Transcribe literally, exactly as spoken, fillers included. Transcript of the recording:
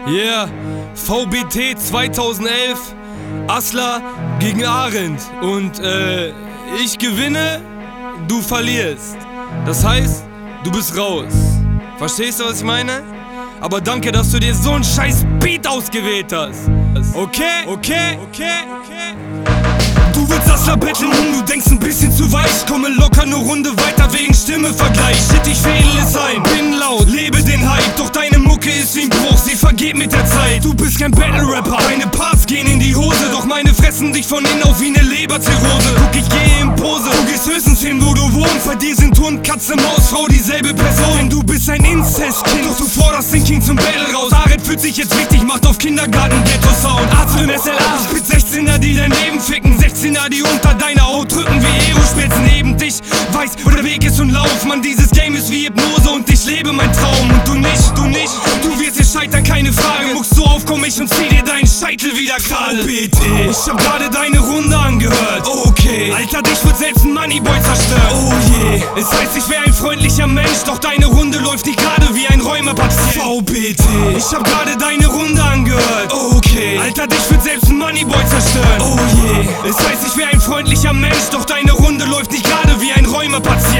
Yeah, V B T zweitausendelf, Asler gegen Arendt. Und äh, ich gewinne, du verlierst. Das heißt, du bist raus. Verstehst du, was ich meine? Aber danke, dass du dir so einen scheiß Beat ausgewählt hast. Okay, okay, okay, okay. Du willst Asler betteln, du denkst ein bisschen zu weich. Komme locker eine Runde weiter wegen Stimmevergleich. Shit, ich fädel es ein, bin laut, lebe den Hype. Doch deine Mucke ist wie ein Bruch, sie vergeht mit der Zeit. Du bist kein Battle-Rapper, deine Parts gehen in die Hose. Doch meine fressen dich von innen auf wie ne Leberzirrhose. Guck, ich gehe in Pose, du gehst höchstens hin, wo du wohnst. Bei dir sind Hund, Katze, Maus, Frau dieselbe Person. Denn du bist ein Inzestkind, doch du forderst den King zum Battle raus. Arendt fühlt sich jetzt wichtig, macht auf Kindergarten Ghetto-Sound. Arzt im S L A, mit sechzehner, die dein Leben ficken. sechzehner, die unter deiner Haut drücken wie Aerospätz neben dich. Weiß, wo der Weg ist und lauf, Mann, dieses Game ist wie Hypnose und ich lebe mein Traum. Und du nicht, du nicht, du wirst hier scheitern, keine Frage. Muckst du auf, komm ich und zieh dir deinen Scheitel wieder gerade. V B T, ich hab gerade deine Runde angehört. Okay, Alter, dich wird selbst ein Moneyboy zerstören. Oh je, yeah. Es heißt, ich wär ein freundlicher Mensch, doch deine Runde läuft nicht gerade wie ein Räumerpatient. V B T, ich hab gerade deine Runde angehört. Okay, Alter, dich wird selbst ein Moneyboy zerstören. Oh je, yeah. Es heißt, ich wär ein freundlicher Mensch, doch deine Runde läuft nicht gerade wie ein Räumerpatient.